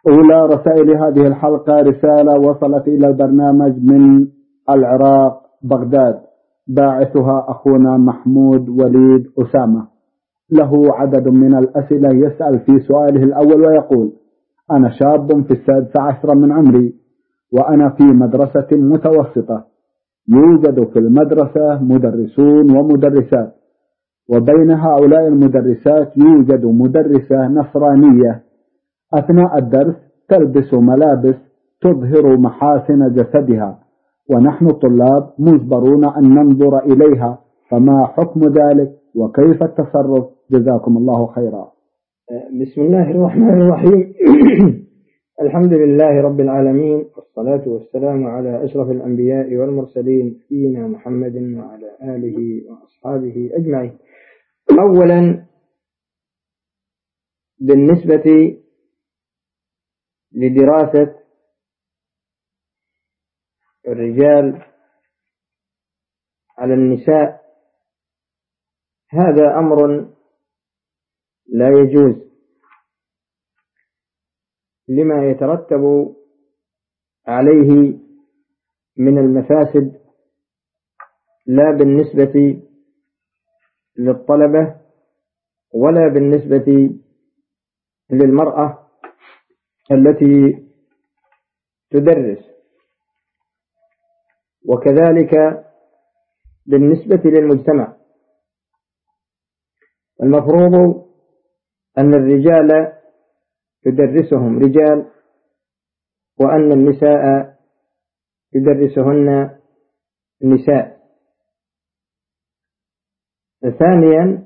أولى رسائل هذه الحلقة رسالة وصلت إلى البرنامج من العراق بغداد، باعثها أخونا محمود وليد أسامة. له عدد من الأسئلة، يسأل في سؤاله الأول ويقول: أنا شاب في 16 من عمري، وأنا في مدرسة متوسطة، يوجد في المدرسة مدرسون ومدرسات، وبين هؤلاء المدرسات يوجد مدرسة نصرانية أثناء الدرس تلبس ملابس تظهر محاسن جسدها، ونحن الطلاب مجبرون أن ننظر إليها، فما حكم ذلك وكيف التصرف؟ جزاكم الله خيرا. بسم الله الرحمن الرحيم. الحمد لله رب العالمين، والصلاة والسلام على أشرف الأنبياء والمرسلين سيدنا محمد وعلى آله وأصحابه أجمعين. أولا، بالنسبة لدراسة الرجال على النساء، هذا أمر لا يجوز لما يترتب عليه من المفاسد، لا بالنسبة للطلبة ولا بالنسبة للمرأة التي تدرس، وكذلك بالنسبة للمجتمع. المفروض أن الرجال يدرسهم رجال، وأن النساء يدرسهن نساء. ثانيا،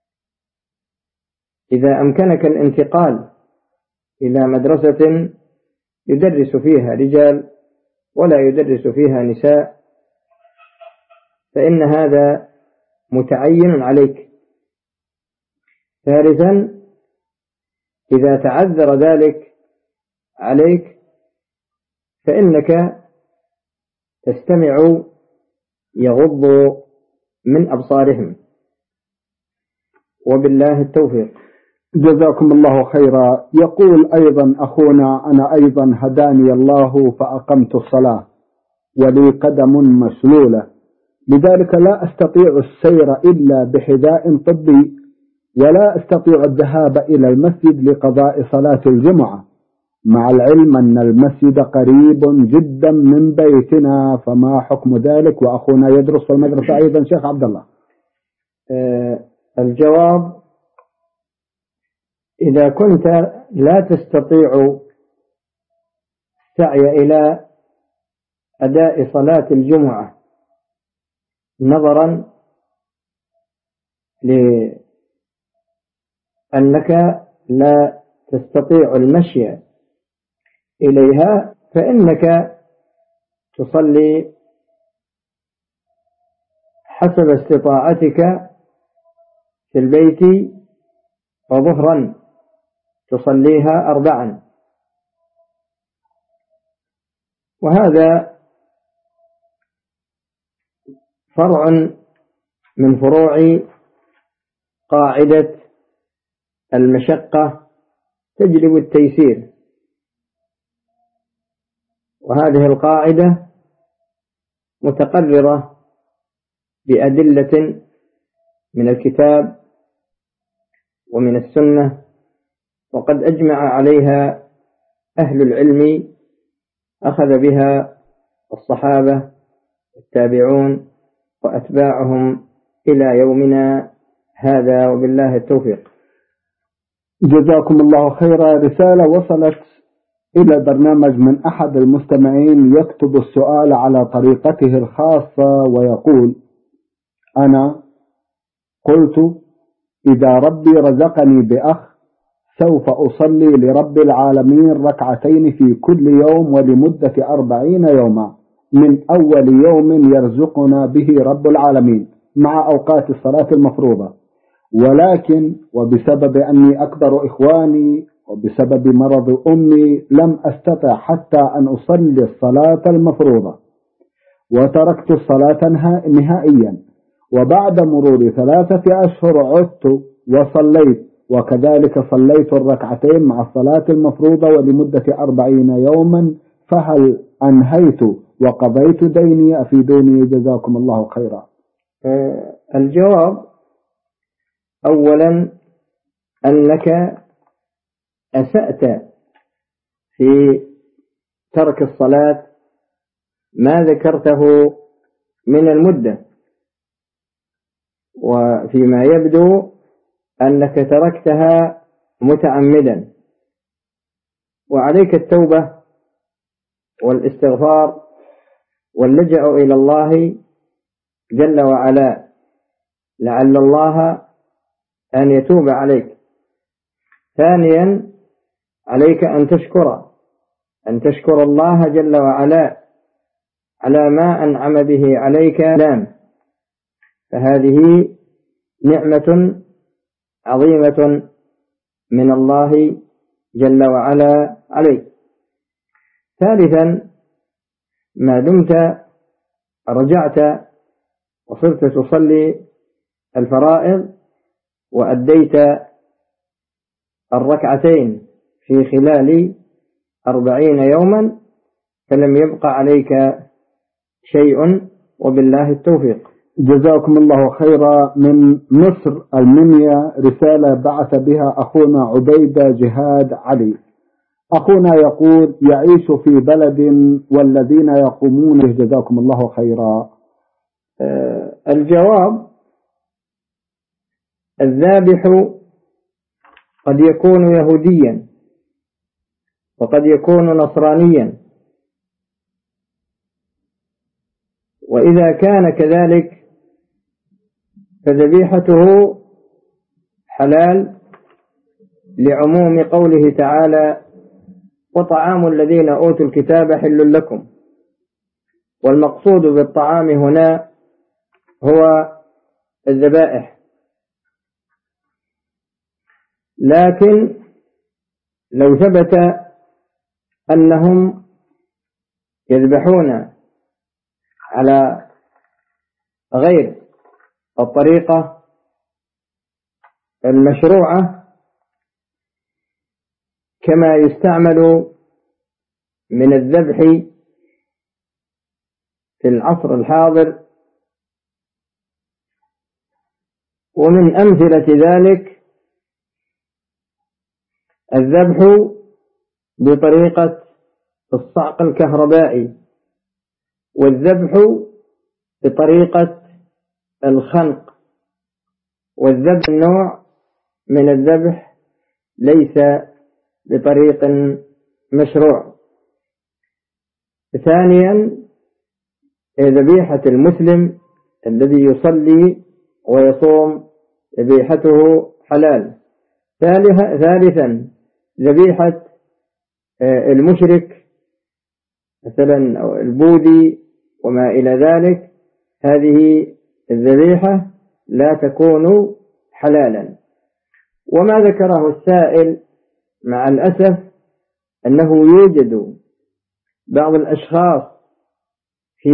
إذا أمكنك الانتقال إلى مدرسة يدرس فيها رجال ولا يدرس فيها نساء، فإن هذا متعين عليك. ثالثا، إذا تعذر ذلك عليك فإنك تستمع يغض من أبصارهم، وبالله التوفيق. جزاكم الله خيرا. يقول أيضا أخونا: أنا أيضا هداني الله فأقمت الصلاة، ولي قدم مسلولة، لذلك لا أستطيع السير إلا بحذاء طبي، ولا أستطيع الذهاب إلى المسجد لقضاء صلاة الجمعة، مع العلم أن المسجد قريب جدا من بيتنا، فما حكم ذلك؟ وأخونا يدرس في المدرسة أيضا. شيخ عبد الله. الجواب: إذا كنت لا تستطيع السعي إلى أداء صلاة الجمعة نظرا لأنك لا تستطيع المشي إليها، فإنك تصلي حسب استطاعتك في البيت، وظهرا تصليها 4، وهذا فرع من فروع قاعدة المشقة تجلب التيسير، وهذه القاعدة متقررة بأدلة من الكتاب ومن السنة، وقد أجمع عليها أهل العلم، أخذ بها الصحابة والتابعون وأتباعهم إلى يومنا هذا، وبالله التوفيق. جزاكم الله خيرا. رسالة وصلت إلى البرنامج من أحد المستمعين، يكتب السؤال على طريقته الخاصة ويقول: أنا قلت إذا ربي رزقني بأخ سوف أصلي لرب العالمين ركعتين في كل يوم ولمدة 40 يوما، من أول يوم يرزقنا به رب العالمين مع أوقات الصلاة المفروضة، ولكن وبسبب أني أكبر إخواني وبسبب مرض أمي لم أستطع حتى أن أصلي الصلاة المفروضة، وتركت الصلاة نهائيا، وبعد مرور 3 أشهر عدت وصليت، وكذلك صليت الركعتين مع الصلاة المفروضة ولمدة 40 يوما، فهل أنهيت وقضيت ديني؟ أفيدوني جزاكم الله خيرا. الجواب: أولا أنك أسأت في ترك الصلاة ما ذكرته من المدة، وفيما يبدو أنك تركتها متعمدا، وعليك التوبة والاستغفار واللجأ إلى الله جل وعلا لعل الله أن يتوب عليك. ثانيا عليك أن تشكر الله جل وعلا على ما أنعم به عليك، فهذه نعمة عظيمة من الله جل وعلا عليك. ثالثا ما دمت رجعت وصرت تصلي الفرائض وأديت الركعتين في خلال 40 يوما فلم يبق عليك شيء، وبالله التوفيق. جزاكم الله خيرا. من مصر المنيا رسالة بعث بها أخونا عبيدة جهاد علي. أخونا يقول: يعيش في بلد والذين يقومون به. جزاكم الله خيرا. الجواب: الذابح قد يكون يهوديا وقد يكون نصرانيا، وإذا كان كذلك فذبيحته حلال لعموم قوله تعالى: وطعام الذين أوتوا الكتاب حل لكم. والمقصود بالطعام هنا هو الذبائح. لكن لو ثبت أنهم يذبحون على غير الطريقة المشروعة كما يستعمل من الذبح في العصر الحاضر، ومن أمثلة ذلك الذبح بطريقة الصعق الكهربائي، والذبح بطريقة الخنق، والذبح نوع من الذبح ليس بطريق مشروع. ثانيا ذبيحة المسلم الذي يصلي ويصوم ذبيحته حلال. ثالثا ذبيحة المشرك مثلا أو البوذي وما إلى ذلك، هذه الذبيحة لا تكون حلالا. وما ذكره السائل مع الأسف أنه يوجد بعض الأشخاص في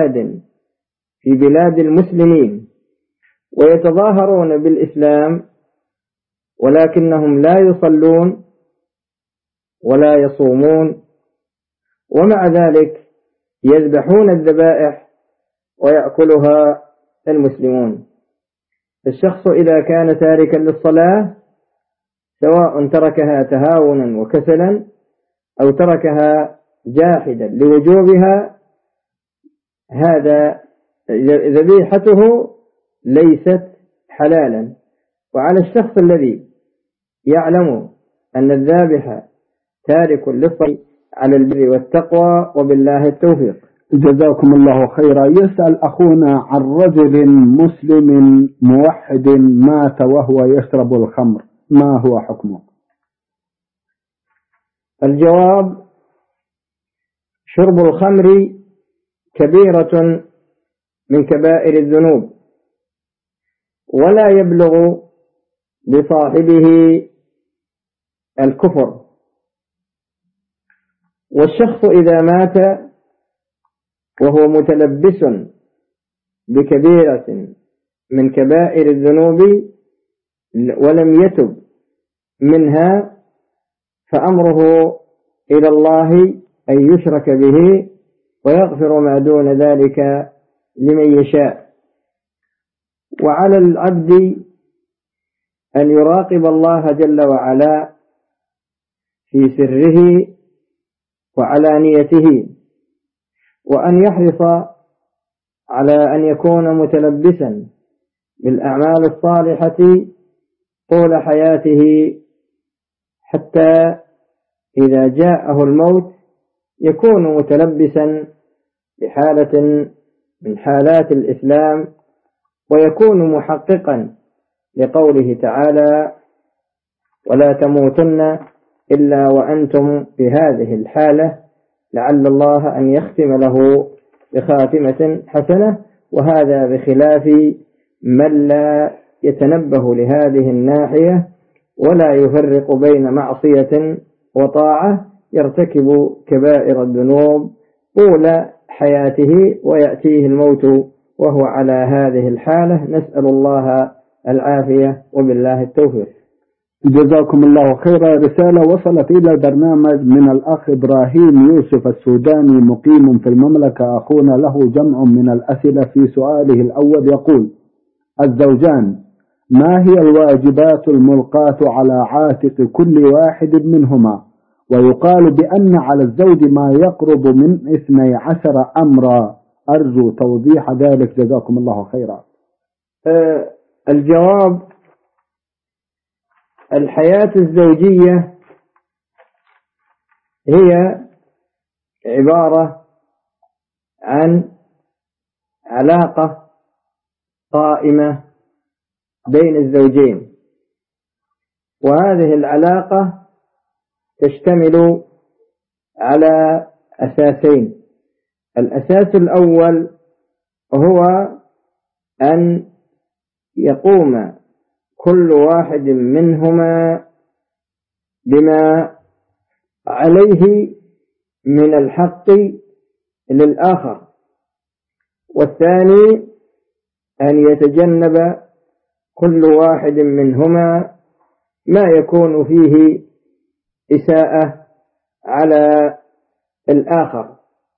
بلاد المسلمين ويتظاهرون بالإسلام ولكنهم لا يصلون ولا يصومون، ومع ذلك يذبحون الذبائح ويأكلها المسلمون. الشخص إذا كان تاركا للصلاة سواء تركها تهاونا وكسلا أو تركها جاحدا لوجوبها، هذا ذبيحته ليست حلالا. وعلى الشخص الذي يعلم أن الذابح تارك للصلاة على البر والتقوى، وبالله التوفيق. جزاكم الله خيرا. يسأل أخونا عن رجل مسلم موحد مات وهو يشرب الخمر، ما هو حكمه؟ الجواب: شرب الخمر كبيرة من كبائر الذنوب، ولا يبلغ بصاحبه الكفر. والشخص إذا مات وهو متلبس بكبيرة من كبائر الذنوب ولم يتب منها فأمره إلى الله أن يشرك به ويغفر ما دون ذلك لمن يشاء. وعلى العبد أن يراقب الله جل وعلا في سره وعلانيته، وأن يحرص على أن يكون متلبسا بالأعمال الصالحة طول حياته، حتى إذا جاءه الموت يكون متلبسا بحالة من حالات الإسلام، ويكون محققا لقوله تعالى: ولا تموتن إلا وأنتم بهذه الحالة لعل الله أن يختم له بخاتمة حسنة. وهذا بخلاف من لا يتنبه لهذه الناحية ولا يفرق بين معصية وطاعة، يرتكب كبائر الذنوب طول حياته ويأتيه الموت وهو على هذه الحالة. نسأل الله العافية وبالله التوفيق. جزاكم الله خيرا. رسالة وصلت إلى البرنامج من الأخ إبراهيم يوسف السوداني مقيم في المملكة. أخونا له جمع من الأسئلة. في سؤاله الأول يقول: الزوجان ما هي الواجبات الملقاة على عاتق كل واحد منهما؟ ويقال بأن على الزوج ما يقرب من 12 أمرا. أرجو توضيح ذلك جزاكم الله خيرا. الجواب: الحياة الزوجية هي عبارة عن علاقة قائمة بين الزوجين، وهذه العلاقة تشتمل على أساسين. الأساس الأول هو أن يقوم كل واحد منهما بما عليه من الحق للآخر، والثاني أن يتجنب كل واحد منهما ما يكون فيه إساءة على الآخر.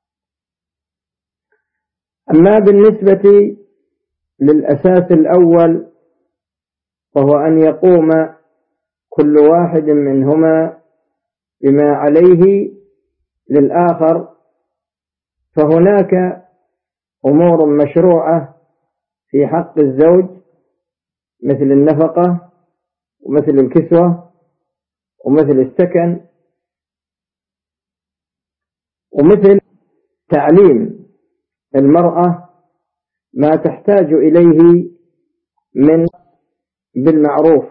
أما بالنسبة للأساس الأول وهو أن يقوم كل واحد منهما بما عليه للآخر، فهناك أمور مشروعة في حق الزوج مثل النفقة ومثل الكسوة ومثل السكن ومثل تعليم المرأة ما تحتاج إليه من بالمعروف.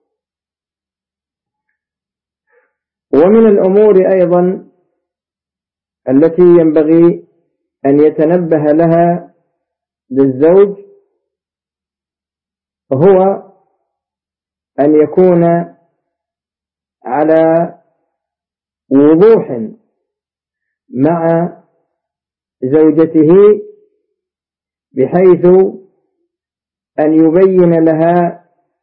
ومن الأمور أيضا التي ينبغي أن يتنبه لها للزوج هو أن يكون على وضوح مع زوجته، بحيث أن يبين لها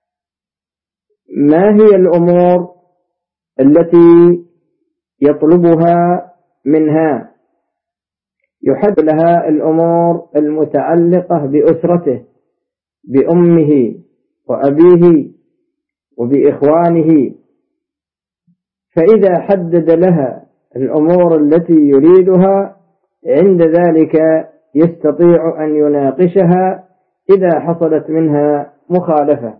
ما هي الأمور التي يطلبها منها، يحدد لها الأمور المتعلقة بأسرته، بأمه وأبيه وبإخوانه، فإذا حدد لها الأمور التي يريدها عند ذلك يستطيع أن يناقشها إذا حصلت منها مخالفة.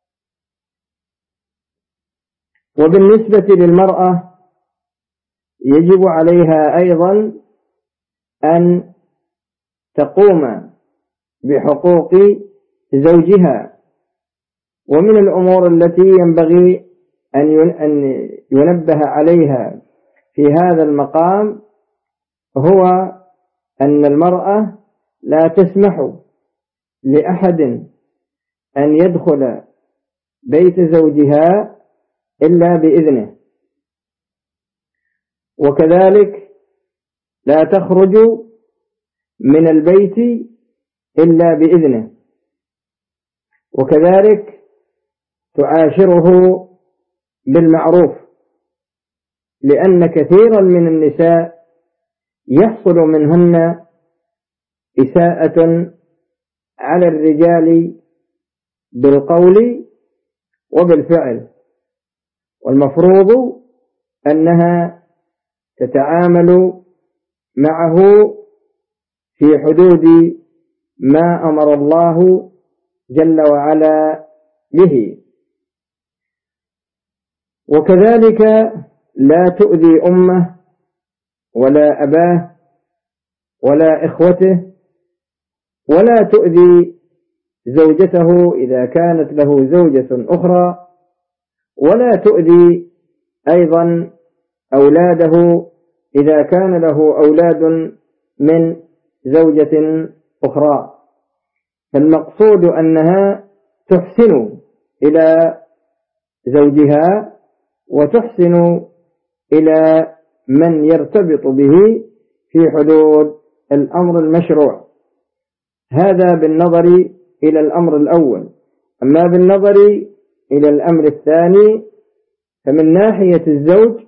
وبالنسبة للمرأة يجب عليها أيضا أن تقوم بحقوق زوجها. ومن الأمور التي ينبغي أن ينبه عليها في هذا المقام هو أن المرأة لا تسمح لأحد أن يدخل بيت زوجها إلا بإذنه، وكذلك لا تخرج من البيت إلا بإذنه، وكذلك تعاشره بالمعروف، لأن كثيرا من النساء يحصل منهن إساءة على الرجال بالقول وبالفعل، والمفروض أنها تتعامل معه في حدود ما أمر الله جل وعلا به. وكذلك لا تؤذي أمه ولا أباه ولا إخوته، ولا تؤذي زوجته إذا كانت له زوجة أخرى، ولا تؤذي أيضا أولاده إذا كان له أولاد من زوجة أخرى. فالمقصود أنها تحسن إلى زوجها وتحسن إلى من يرتبط به في حدود الأمر المشروع. هذا بالنظر إلى الأمر الأول. أما بالنظر إلى الأمر الثاني، فمن ناحية الزوج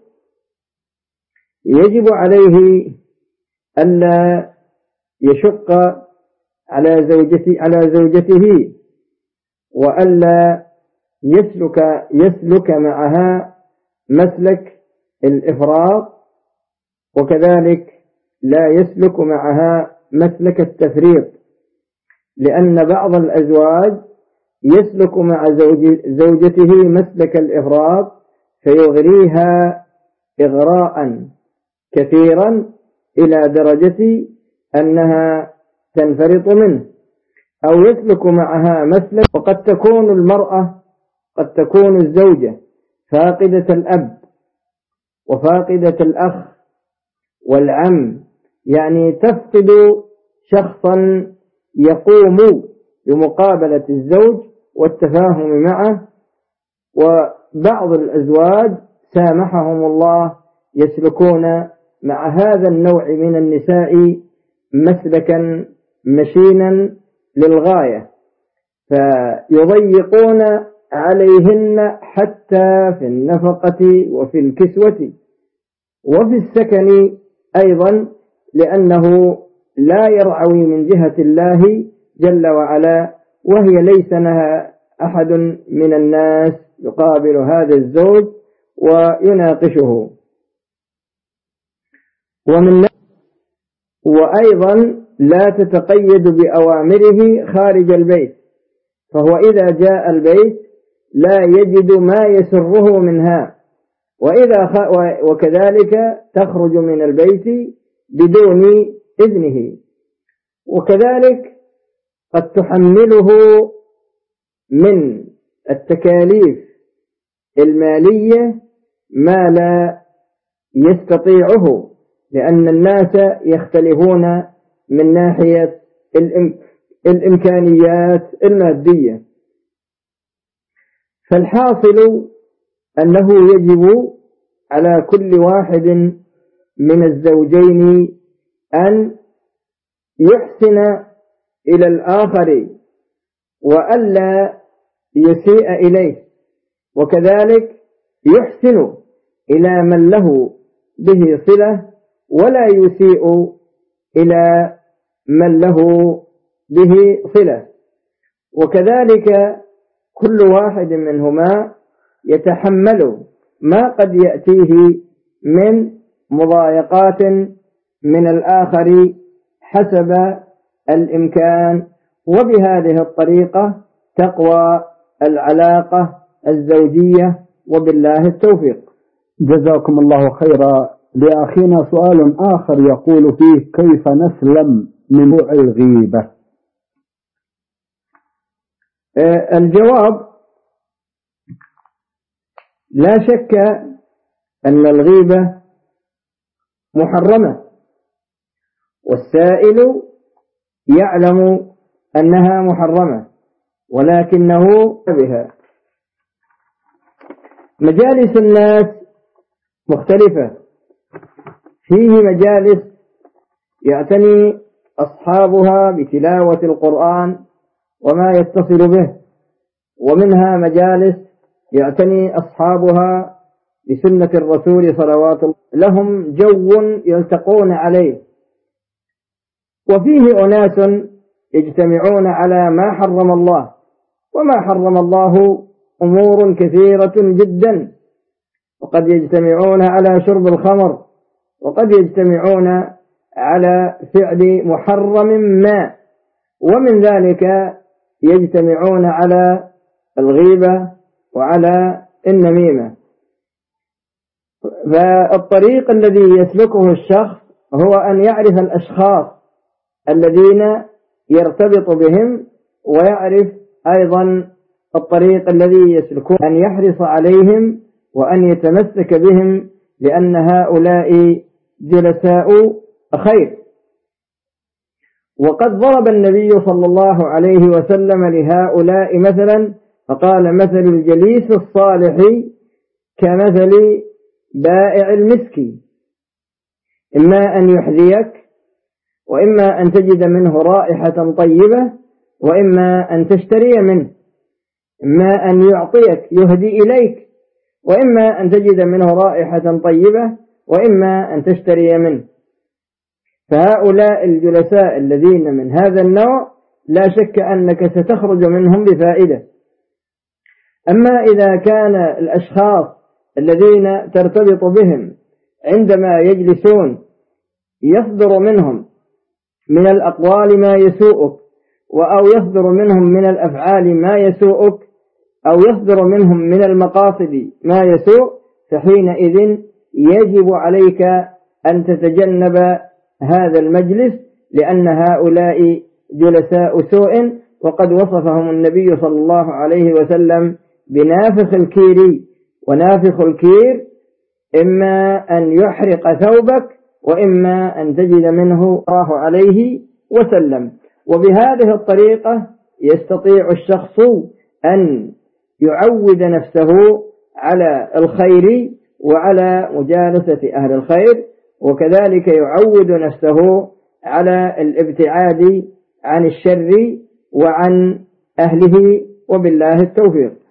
يجب عليه ألا يشق على زوجته وألا يسلك معها مسلك الإفراط، وكذلك لا يسلك معها مسلك التفريط، لأن بعض الأزواج يسلك مع زوجته مسلك الإفراط فيغريها إغراء كثيرا إلى درجة أنها تنفرط منه، أو يسلك معها مسلك. وقد تكون المرأة قد تكون الزوجة فاقدة الأب وفاقدة الأخ والعم، يعني تفقد شخصا يقوم بمقابلة الزوج والتفاهم معه. وبعض الأزواج سامحهم الله يسلكون مع هذا النوع من النساء مسلكا مشينا للغاية، فيضيقون عليهن حتى في النفقة وفي الكسوة وفي السكن أيضا، لأنه لا يرعوي من جهة الله جل وعلا، وهي ليس لها أحد من الناس يقابل هذا الزوج ويناقشه. وأيضا لا تتقيد بأوامره خارج البيت، فهو إذا جاء البيت لا يجد ما يسره منها، وكذلك تخرج من البيت بدون إذنه، وكذلك قد تحمله من التكاليف المالية ما لا يستطيعه، لأن الناس يختلفون من ناحية الإمكانيات المادية. فالحاصل أنه يجب على كل واحد من الزوجين أن يحسن إلى الآخر وألا يسيء إليه، وكذلك يحسن إلى من له به صلة ولا يسيء إلى من له به صلة. وكذلك كل واحد منهما يتحمل ما قد يأتيه من مضايقات من الآخر حسب الإمكان، وبهذه الطريقة تقوى العلاقة الزوجية، وبالله التوفيق. جزاكم الله خيرا. لأخينا سؤال آخر يقول فيه: كيف نسلم من وقوع الغيبة؟ الجواب: لا شك أن الغيبة محرمة، والسائل يعلم أنها محرمة ولكنه بها. مجالس الناس مختلفة، فيه مجالس يعتني أصحابها بتلاوة القرآن وما يتصل به، ومنها مجالس يعتني أصحابها بسنة الرسول صلوات الله، لهم جو يلتقون عليه، وفيه أناس يجتمعون على ما حرم الله، وما حرم الله أمور كثيرة جدا، وقد يجتمعون على شرب الخمر، وقد يجتمعون على فعل محرم ما، ومن ذلك يجتمعون على الغيبة وعلى النميمة. فالطريق الذي يسلكه الشخص هو أن يعرف الأشخاص الذين يرتبط بهم، ويعرف أيضا الطريق الذي يسلكون، أن يحرص عليهم وأن يتمسك بهم، لأن هؤلاء جلساء خير. وقد ضرب النبي صلى الله عليه وسلم لهؤلاء مثلا، فقال: مثل الجليس الصالح كمثل بائع المسك، إما أن يحذيك، وإما أن تجد منه رائحة طيبة، وإما أن تشتري منه، إما أن يعطيك يهدي إليك، وإما أن تجد منه رائحة طيبة، وإما أن تشتري منه. فهؤلاء الجلساء الذين من هذا النوع لا شك أنك ستخرج منهم بفائدة. أما إذا كان الأشخاص الذين ترتبط بهم عندما يجلسون يصدر منهم من الأقوال ما يسوءك، أو يصدر منهم من الأفعال ما يسوءك، أو يصدر منهم من المقاصد ما يسوء، فحينئذ يجب عليك أن تتجنب هذا المجلس، لأن هؤلاء جلساء سوء، وقد وصفهم النبي صلى الله عليه وسلم بنافخ الكير. ونافخ الكير إما أن يحرق ثوبك، وإما أن تجد منه الله عليه وسلم. وبهذه الطريقة يستطيع الشخص أن يعود نفسه على الخير وعلى مجالسة أهل الخير، وكذلك يعود نفسه على الابتعاد عن الشر وعن أهله، وبالله التوفيق.